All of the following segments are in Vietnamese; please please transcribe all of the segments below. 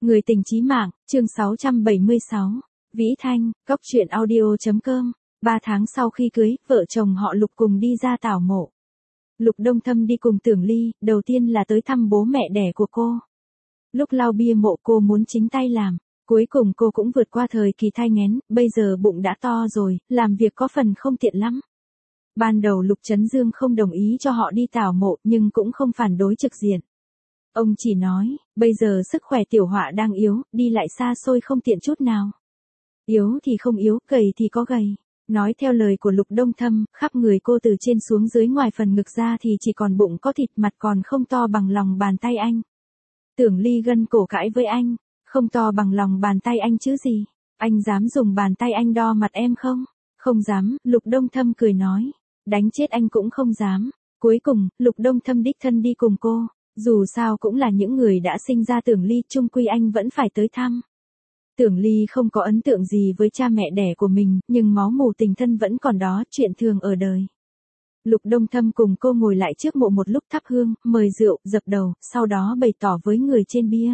Người tình chí mạng, chương 676. Vĩ Thanh, Cốc truyện audio.com. 3 tháng sau khi cưới, vợ chồng họ Lục cùng đi ra tảo mộ. Lục Đông Thâm đi cùng Tưởng Ly, đầu tiên là tới thăm bố mẹ đẻ của cô. Lúc lau bia mộ cô muốn chính tay làm, cuối cùng cô cũng vượt qua thời kỳ thai nghén, bây giờ bụng đã to rồi, làm việc có phần không tiện lắm. Ban đầu Lục Trấn Dương không đồng ý cho họ đi tảo mộ nhưng cũng không phản đối trực diện. Ông chỉ nói, bây giờ sức khỏe tiểu họa đang yếu, đi lại xa xôi không tiện chút nào. Yếu thì không yếu, gầy thì có gầy. Nói theo lời của Lục Đông Thâm, khắp người cô từ trên xuống dưới ngoài phần ngực ra thì chỉ còn bụng có thịt, mặt còn không to bằng lòng bàn tay anh. Tưởng Ly gân cổ cãi với anh, không to bằng lòng bàn tay anh chứ gì, anh dám dùng bàn tay anh đo mặt em không? Không dám, Lục Đông Thâm cười nói, đánh chết anh cũng không dám. Cuối cùng, Lục Đông Thâm đích thân đi cùng cô, dù sao cũng là những người đã sinh ra Tưởng Ly, chung quy anh vẫn phải tới thăm. Tưởng Ly không có ấn tượng gì với cha mẹ đẻ của mình, nhưng máu mủ tình thân vẫn còn đó, chuyện thường ở đời. Lục Đông Thâm cùng cô ngồi lại trước mộ một lúc thắp hương, mời rượu, dập đầu, sau đó bày tỏ với người trên bia.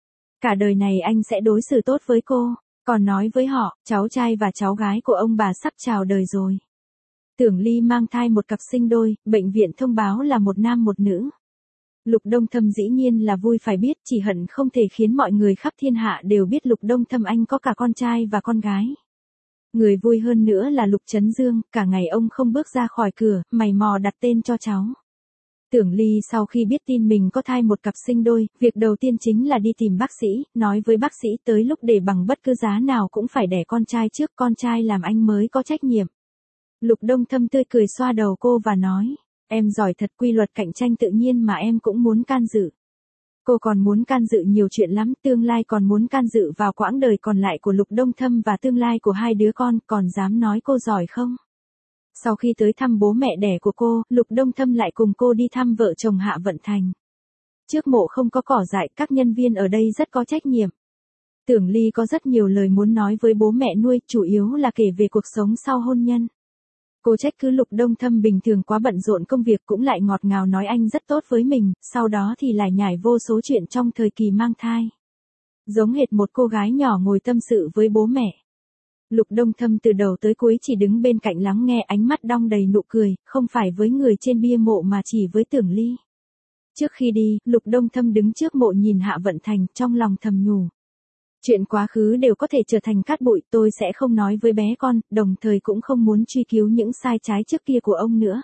Cả đời này anh sẽ đối xử tốt với cô, còn nói với họ, cháu trai và cháu gái của ông bà sắp chào đời rồi. Tưởng Ly mang thai một cặp sinh đôi, bệnh viện thông báo là một nam một nữ. Lục Đông Thâm dĩ nhiên là vui phải biết, chỉ hận không thể khiến mọi người khắp thiên hạ đều biết Lục Đông Thâm anh có cả con trai và con gái. Người vui hơn nữa là Lục Trấn Dương, cả ngày ông không bước ra khỏi cửa, mày mò đặt tên cho cháu. Tưởng Ly sau khi biết tin mình có thai một cặp sinh đôi, việc đầu tiên chính là đi tìm bác sĩ, nói với bác sĩ tới lúc để bằng bất cứ giá nào cũng phải đẻ con trai trước, con trai làm anh mới có trách nhiệm. Lục Đông Thâm tươi cười xoa đầu cô và nói, em giỏi thật, quy luật cạnh tranh tự nhiên mà em cũng muốn can dự. Cô còn muốn can dự nhiều chuyện lắm, tương lai còn muốn can dự vào quãng đời còn lại của Lục Đông Thâm và tương lai của hai đứa con, còn dám nói cô giỏi không? Sau khi tới thăm bố mẹ đẻ của cô, Lục Đông Thâm lại cùng cô đi thăm vợ chồng Hạ Vận Thành. Trước mộ không có cỏ dại, các nhân viên ở đây rất có trách nhiệm. Tưởng Ly có rất nhiều lời muốn nói với bố mẹ nuôi, chủ yếu là kể về cuộc sống sau hôn nhân. Cô trách cứ Lục Đông Thâm bình thường quá bận rộn công việc, cũng lại ngọt ngào nói anh rất tốt với mình, sau đó thì lại nhải vô số chuyện trong thời kỳ mang thai. Giống hệt một cô gái nhỏ ngồi tâm sự với bố mẹ. Lục Đông Thâm từ đầu tới cuối chỉ đứng bên cạnh lắng nghe, ánh mắt đong đầy nụ cười, không phải với người trên bia mộ mà chỉ với Tưởng Ly. Trước khi đi, Lục Đông Thâm đứng trước mộ nhìn Hạ Vận Thành, trong lòng thầm nhủ. Chuyện quá khứ đều có thể trở thành cát bụi, tôi sẽ không nói với bé con, đồng thời cũng không muốn truy cứu những sai trái trước kia của ông nữa.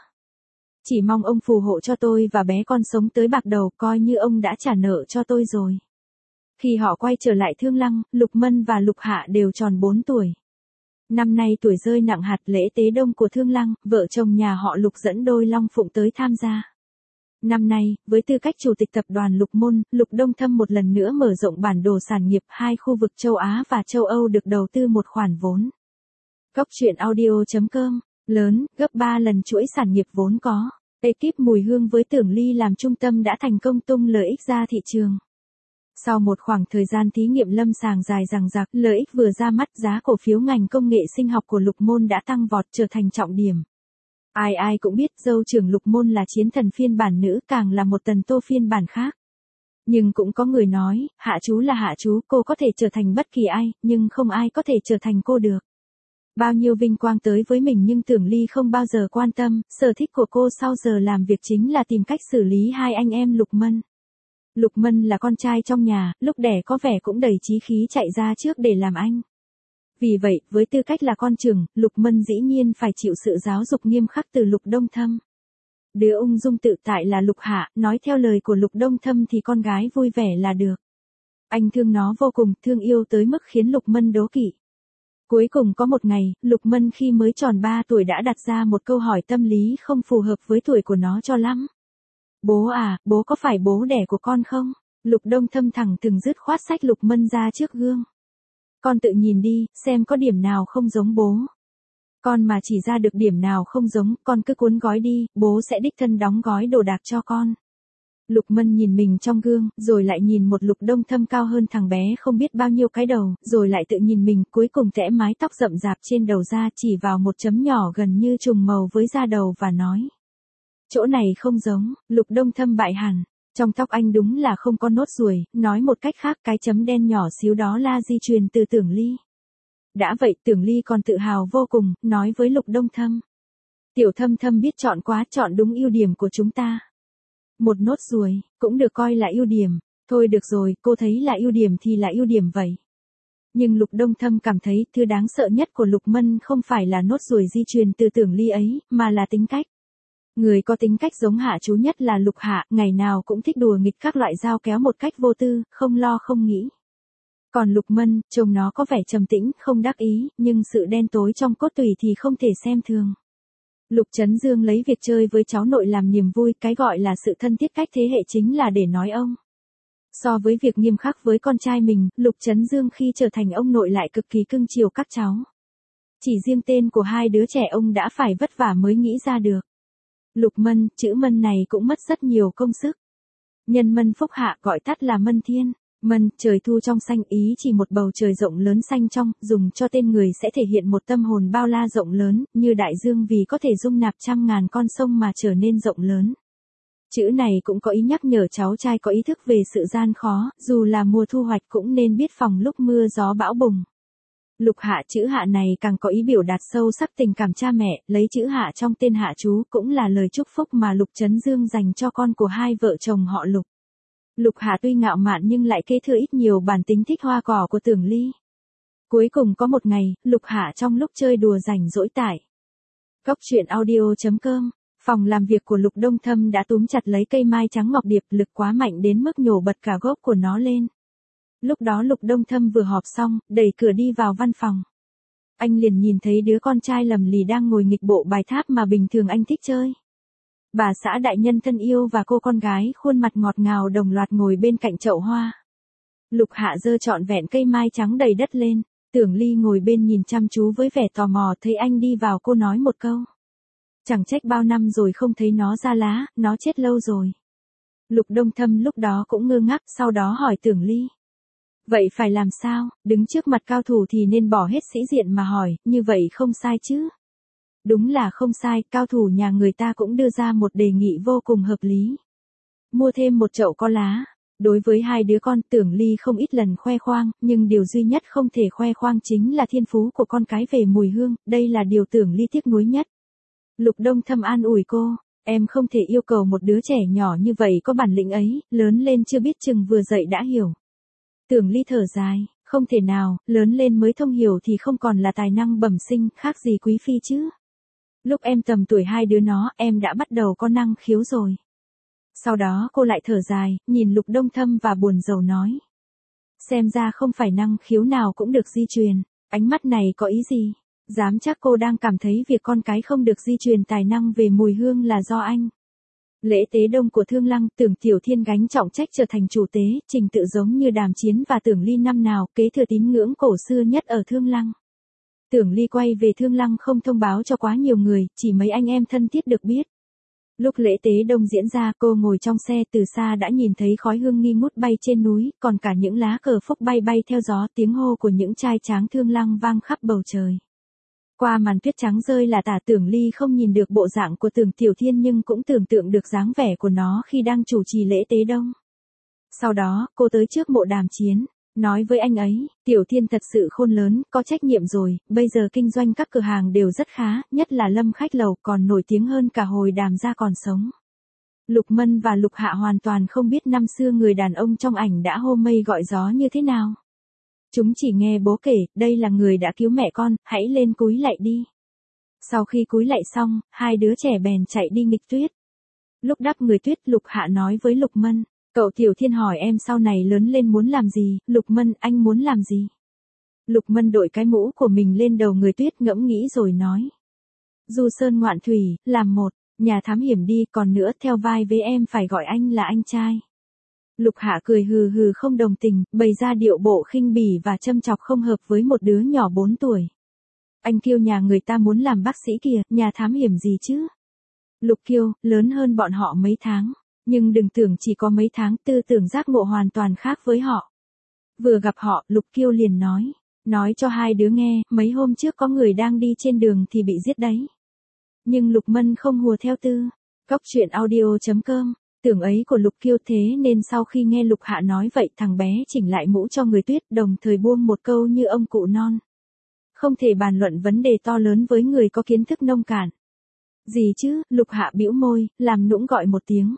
Chỉ mong ông phù hộ cho tôi và bé con sống tới bạc đầu, coi như ông đã trả nợ cho tôi rồi. Khi họ quay trở lại Thương Lăng, Lục Mân và Lục Hạ đều tròn 4 tuổi. Năm nay tuổi rơi nặng hạt, lễ tế đông của Thương Lăng, vợ chồng nhà họ Lục dẫn đôi Long Phụng tới tham gia. Năm nay, với tư cách chủ tịch tập đoàn Lục Môn, Lục Đông Thâm một lần nữa mở rộng bản đồ sản nghiệp, hai khu vực châu Á và châu Âu được đầu tư một khoản vốn. Cốc truyện audio.com, lớn, gấp 3 lần chuỗi sản nghiệp vốn có. Ekip Mùi Hương với Tưởng Ly làm trung tâm đã thành công tung lợi ích ra thị trường. Sau một khoảng thời gian thí nghiệm lâm sàng dài dằng dặc, lợi ích vừa ra mắt, giá cổ phiếu ngành công nghệ sinh học của Lục Môn đã tăng vọt, trở thành trọng điểm. Ai ai cũng biết dâu trưởng Lục Môn là chiến thần phiên bản nữ, càng là một Tần Tô phiên bản khác. Nhưng cũng có người nói, Hạ chú là Hạ chú, cô có thể trở thành bất kỳ ai, nhưng không ai có thể trở thành cô được. Bao nhiêu vinh quang tới với mình nhưng Tưởng Ly không bao giờ quan tâm, sở thích của cô sau giờ làm việc chính là tìm cách xử lý hai anh em Lục Mân. Lục Mân là con trai trong nhà, lúc đẻ có vẻ cũng đầy chí khí chạy ra trước để làm anh. Vì vậy, với tư cách là con trưởng, Lục Mân dĩ nhiên phải chịu sự giáo dục nghiêm khắc từ Lục Đông Thâm. Đứa ung dung tự tại là Lục Hạ, nói theo lời của Lục Đông Thâm thì con gái vui vẻ là được. Anh thương nó vô cùng, thương yêu tới mức khiến Lục Mân đố kỵ. Cuối cùng có một ngày, Lục Mân khi mới tròn 3 tuổi đã đặt ra một câu hỏi tâm lý không phù hợp với tuổi của nó cho lắm. Bố à, bố có phải bố đẻ của con không? Lục Đông Thâm thẳng thừng dứt khoát xách Lục Mân ra trước gương. Con tự nhìn đi, xem có điểm nào không giống bố. Con mà chỉ ra được điểm nào không giống, con cứ cuốn gói đi, bố sẽ đích thân đóng gói đồ đạc cho con. Lục Mân nhìn mình trong gương, rồi lại nhìn một Lục Đông Thâm cao hơn thằng bé không biết bao nhiêu cái đầu, rồi lại tự nhìn mình, cuối cùng tẽ mái tóc rậm rạp trên đầu ra, chỉ vào một chấm nhỏ gần như trùng màu với da đầu và nói. Chỗ này không giống, Lục Đông Thâm bại hẳn. Trong tóc anh đúng là không có nốt ruồi, nói một cách khác cái chấm đen nhỏ xíu đó là di truyền từ Tưởng Ly. Đã vậy Tưởng Ly còn tự hào vô cùng, nói với Lục Đông Thâm. Tiểu Thâm Thâm biết chọn quá, chọn đúng ưu điểm của chúng ta. Một nốt ruồi, cũng được coi là ưu điểm. Thôi được rồi, cô thấy là ưu điểm thì là ưu điểm vậy. Nhưng Lục Đông Thâm cảm thấy thứ đáng sợ nhất của Lục Mân không phải là nốt ruồi di truyền từ Tưởng Ly ấy, mà là tính cách. Người có tính cách giống Hạ chú nhất là Lục Hạ, ngày nào cũng thích đùa nghịch các loại dao kéo một cách vô tư, không lo không nghĩ. Còn Lục Mân, trông nó có vẻ trầm tĩnh, không đắc ý, nhưng sự đen tối trong cốt tủy thì không thể xem thường. Lục Chấn Dương lấy việc chơi với cháu nội làm niềm vui, cái gọi là sự thân thiết cách thế hệ chính là để nói ông. So với việc nghiêm khắc với con trai mình, Lục Chấn Dương khi trở thành ông nội lại cực kỳ cưng chiều các cháu. Chỉ riêng tên của hai đứa trẻ ông đã phải vất vả mới nghĩ ra được. Lục Mân, chữ Mân này cũng mất rất nhiều công sức. Nhân Mân Phúc Hạ gọi tắt là Mân Thiên. Mân, trời thu trong xanh ý chỉ một bầu trời rộng lớn xanh trong, dùng cho tên người sẽ thể hiện một tâm hồn bao la rộng lớn, như đại dương vì có thể dung nạp trăm ngàn con sông mà trở nên rộng lớn. Chữ này cũng có ý nhắc nhở cháu trai có ý thức về sự gian khó, dù là mùa thu hoạch cũng nên biết phòng lúc mưa gió bão bùng. Lục Hạ, chữ Hạ này càng có ý biểu đạt sâu sắc tình cảm cha mẹ, lấy chữ Hạ trong tên Hạ chú cũng là lời chúc phúc mà Lục Chấn Dương dành cho con của hai vợ chồng họ Lục. Lục Hạ tuy ngạo mạn nhưng lại kế thừa ít nhiều bản tính thích hoa cỏ của Tưởng Ly. Cuối cùng có một ngày, Lục Hạ trong lúc chơi đùa rảnh rỗi tải Cóc truyện audio.com, phòng làm việc của Lục Đông Thâm đã túm chặt lấy cây mai trắng ngọc điệp, lực quá mạnh đến mức nhổ bật cả gốc của nó lên. Lúc đó Lục Đông Thâm vừa họp xong, đẩy cửa đi vào văn phòng. Anh liền nhìn thấy đứa con trai lầm lì đang ngồi nghịch bộ bài tháp mà bình thường anh thích chơi. Bà xã đại nhân thân yêu và cô con gái khuôn mặt ngọt ngào đồng loạt ngồi bên cạnh chậu hoa. Lục Hạ giơ trọn vẹn cây mai trắng đầy đất lên, Tưởng Ly ngồi bên nhìn chăm chú với vẻ tò mò, thấy anh đi vào cô nói một câu. Chẳng trách bao năm rồi không thấy nó ra lá, nó chết lâu rồi. Lục Đông Thâm lúc đó cũng ngơ ngác, sau đó hỏi Tưởng Ly. Vậy phải làm sao, đứng trước mặt cao thủ thì nên bỏ hết sĩ diện mà hỏi, như vậy không sai chứ? Đúng là không sai, cao thủ nhà người ta cũng đưa ra một đề nghị vô cùng hợp lý. Mua thêm một chậu có lá. Đối với hai đứa con, Tưởng Ly không ít lần khoe khoang, nhưng điều duy nhất không thể khoe khoang chính là thiên phú của con cái về mùi hương, đây là điều Tưởng Ly tiếc nuối nhất. Lục Đông Thâm an ủi cô, em không thể yêu cầu một đứa trẻ nhỏ như vậy có bản lĩnh ấy, lớn lên chưa biết chừng vừa dậy đã hiểu. Tưởng Ly thở dài, không thể nào, lớn lên mới thông hiểu thì không còn là tài năng bẩm sinh, khác gì quý phi chứ. Lúc em tầm tuổi hai đứa nó, em đã bắt đầu có năng khiếu rồi. Sau đó cô lại thở dài, nhìn Lục Đông Thâm và buồn rầu nói. Xem ra không phải năng khiếu nào cũng được di truyền, ánh mắt này có ý gì? Dám chắc cô đang cảm thấy việc con cái không được di truyền tài năng về mùi hương là do anh. Lễ tế đông của Thương Lăng, Tưởng Tiểu Thiên gánh trọng trách trở thành chủ tế, trình tự giống như Đàm Chiến và Tưởng Ly năm nào, kế thừa tín ngưỡng cổ xưa nhất ở Thương Lăng. Tưởng Ly quay về Thương Lăng không thông báo cho quá nhiều người, chỉ mấy anh em thân thiết được biết. Lúc lễ tế đông diễn ra, cô ngồi trong xe từ xa đã nhìn thấy khói hương nghi ngút bay trên núi, còn cả những lá cờ phúc bay bay theo gió, tiếng hô của những trai tráng Thương Lăng vang khắp bầu trời. Qua màn tuyết trắng rơi là tả, Tưởng Ly không nhìn được bộ dạng của Tưởng Tiểu Thiên nhưng cũng tưởng tượng được dáng vẻ của nó khi đang chủ trì lễ tế đông. Sau đó, cô tới trước mộ Đàm Chiến, nói với anh ấy, Tiểu Thiên thật sự khôn lớn, có trách nhiệm rồi, bây giờ kinh doanh các cửa hàng đều rất khá, nhất là Lâm Khách Lầu còn nổi tiếng hơn cả hồi Đàm gia còn sống. Lục Mân và Lục Hạ hoàn toàn không biết năm xưa người đàn ông trong ảnh đã hô mây gọi gió như thế nào. Chúng chỉ nghe bố kể, đây là người đã cứu mẹ con, hãy lên cúi lạy đi. Sau khi cúi lạy xong, hai đứa trẻ bèn chạy đi nghịch tuyết. Lúc đắp người tuyết, Lục Hạ nói với Lục Mân, cậu Tiểu Thiên hỏi em sau này lớn lên muốn làm gì, Lục Mân, anh muốn làm gì? Lục Mân đội cái mũ của mình lên đầu người tuyết ngẫm nghĩ rồi nói. Du sơn ngoạn thủy, làm một, nhà thám hiểm đi, còn nữa theo vai với em phải gọi anh là anh trai. Lục Hạ cười hừ hừ không đồng tình, bày ra điệu bộ khinh bỉ và châm chọc không hợp với một đứa nhỏ 4 tuổi. Anh Kiêu nhà người ta muốn làm bác sĩ kìa, nhà thám hiểm gì chứ? Lục Kiêu, lớn hơn bọn họ mấy tháng, nhưng đừng tưởng chỉ có mấy tháng, tư tưởng giác ngộ hoàn toàn khác với họ. Vừa gặp họ, Lục Kiêu liền nói cho hai đứa nghe, mấy hôm trước có người đang đi trên đường thì bị giết đấy. Nhưng Lục Mân không hùa theo tư. Cóc truyện audio.com Tưởng ấy của Lục Kiêu, thế nên sau khi nghe Lục Hạ nói vậy thằng bé chỉnh lại mũ cho người Tuyết, đồng thời buông một câu như ông cụ non. Không thể bàn luận vấn đề to lớn với người có kiến thức nông cạn. Gì chứ, Lục Hạ bĩu môi, làm nũng gọi một tiếng.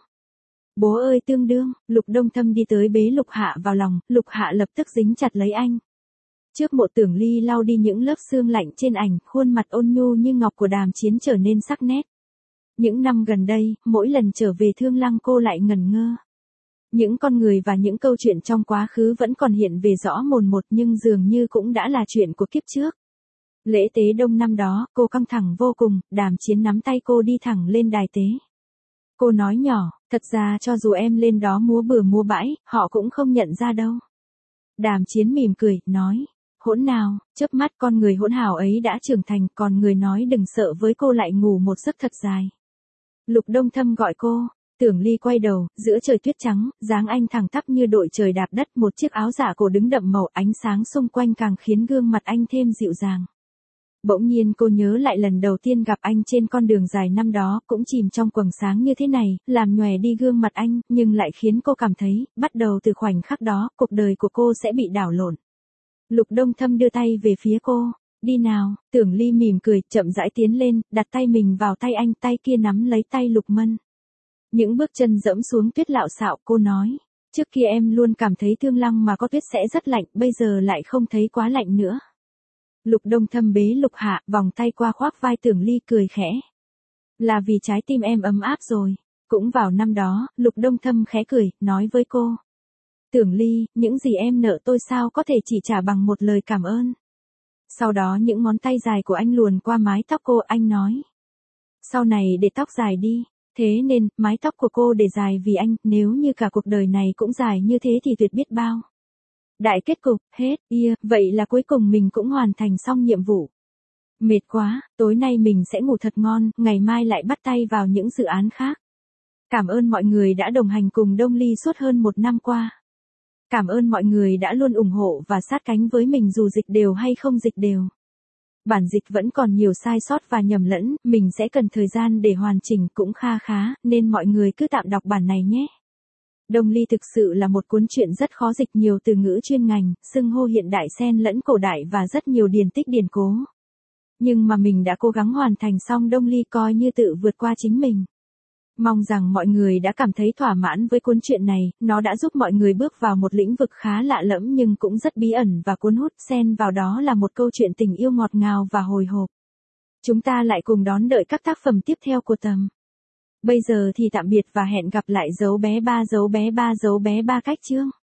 Bố ơi tương đương, Lục Đông Thâm đi tới bế Lục Hạ vào lòng, Lục Hạ lập tức dính chặt lấy anh. Trước Mộ Tưởng Ly lau đi những lớp sương lạnh trên ảnh, khuôn mặt ôn nhu như ngọc của Đàm Chiến trở nên sắc nét. Những năm gần đây, mỗi lần trở về Thương Lăng cô lại ngẩn ngơ. Những con người và những câu chuyện trong quá khứ vẫn còn hiện về rõ mồn một nhưng dường như cũng đã là chuyện của kiếp trước. Lễ tế đông năm đó, cô căng thẳng vô cùng, Đàm Chiến nắm tay cô đi thẳng lên đài tế. Cô nói nhỏ, thật ra cho dù em lên đó múa bừa múa bãi, họ cũng không nhận ra đâu. Đàm Chiến mỉm cười, nói, hỗn nào, chớp mắt con người hỗn hào ấy đã trưởng thành, còn người nói đừng sợ với cô lại ngủ một giấc thật dài. Lục Đông Thâm gọi cô, Tưởng Ly quay đầu, giữa trời tuyết trắng, dáng anh thẳng tắp như đội trời đạp đất, một chiếc áo dạ cổ đứng đậm màu, ánh sáng xung quanh càng khiến gương mặt anh thêm dịu dàng. Bỗng nhiên cô nhớ lại lần đầu tiên gặp anh trên con đường dài năm đó, cũng chìm trong quầng sáng như thế này, làm nhòe đi gương mặt anh, nhưng lại khiến cô cảm thấy, bắt đầu từ khoảnh khắc đó, cuộc đời của cô sẽ bị đảo lộn. Lục Đông Thâm đưa tay về phía cô, đi nào, Tưởng Ly mỉm cười, chậm rãi tiến lên, đặt tay mình vào tay anh, tay kia nắm lấy tay Lục Mân. Những bước chân dẫm xuống tuyết lạo xạo, cô nói, trước kia em luôn cảm thấy Thương Lăng mà có tuyết sẽ rất lạnh, bây giờ lại không thấy quá lạnh nữa. Lục Đông Thâm bế Lục Hạ, vòng tay qua khoác vai Tưởng Ly cười khẽ. Là vì trái tim em ấm áp rồi. Cũng vào năm đó, Lục Đông Thâm khẽ cười, nói với cô. Tưởng Ly, những gì em nợ tôi sao có thể chỉ trả bằng một lời cảm ơn. Sau đó những ngón tay dài của anh luồn qua mái tóc cô, anh nói. Sau này để tóc dài đi. Thế nên, mái tóc của cô để dài vì anh, nếu như cả cuộc đời này cũng dài như thế thì tuyệt biết bao. Đại kết cục, hết, vậy là cuối cùng mình cũng hoàn thành xong nhiệm vụ. Mệt quá, tối nay mình sẽ ngủ thật ngon, ngày mai lại bắt tay vào những dự án khác. Cảm ơn mọi người đã đồng hành cùng Đông Ly suốt hơn 1 năm qua. Cảm ơn mọi người đã luôn ủng hộ và sát cánh với mình dù dịch đều hay không dịch đều. Bản dịch vẫn còn nhiều sai sót và nhầm lẫn, mình sẽ cần thời gian để hoàn chỉnh cũng khá, nên mọi người cứ tạm đọc bản này nhé. Đông Ly thực sự là một cuốn truyện rất khó dịch, nhiều từ ngữ chuyên ngành, xưng hô hiện đại xen lẫn cổ đại và rất nhiều điển tích điển cố. Nhưng mà mình đã cố gắng hoàn thành xong Đông Ly, coi như tự vượt qua chính mình. Mong rằng mọi người đã cảm thấy thỏa mãn với cuốn truyện này, nó đã giúp mọi người bước vào một lĩnh vực khá lạ lẫm nhưng cũng rất bí ẩn và cuốn hút, xen vào đó là một câu chuyện tình yêu ngọt ngào và hồi hộp. Chúng ta lại cùng đón đợi các tác phẩm tiếp theo của Tầm. Bây giờ thì tạm biệt và hẹn gặp lại dấu bé ba cách chương.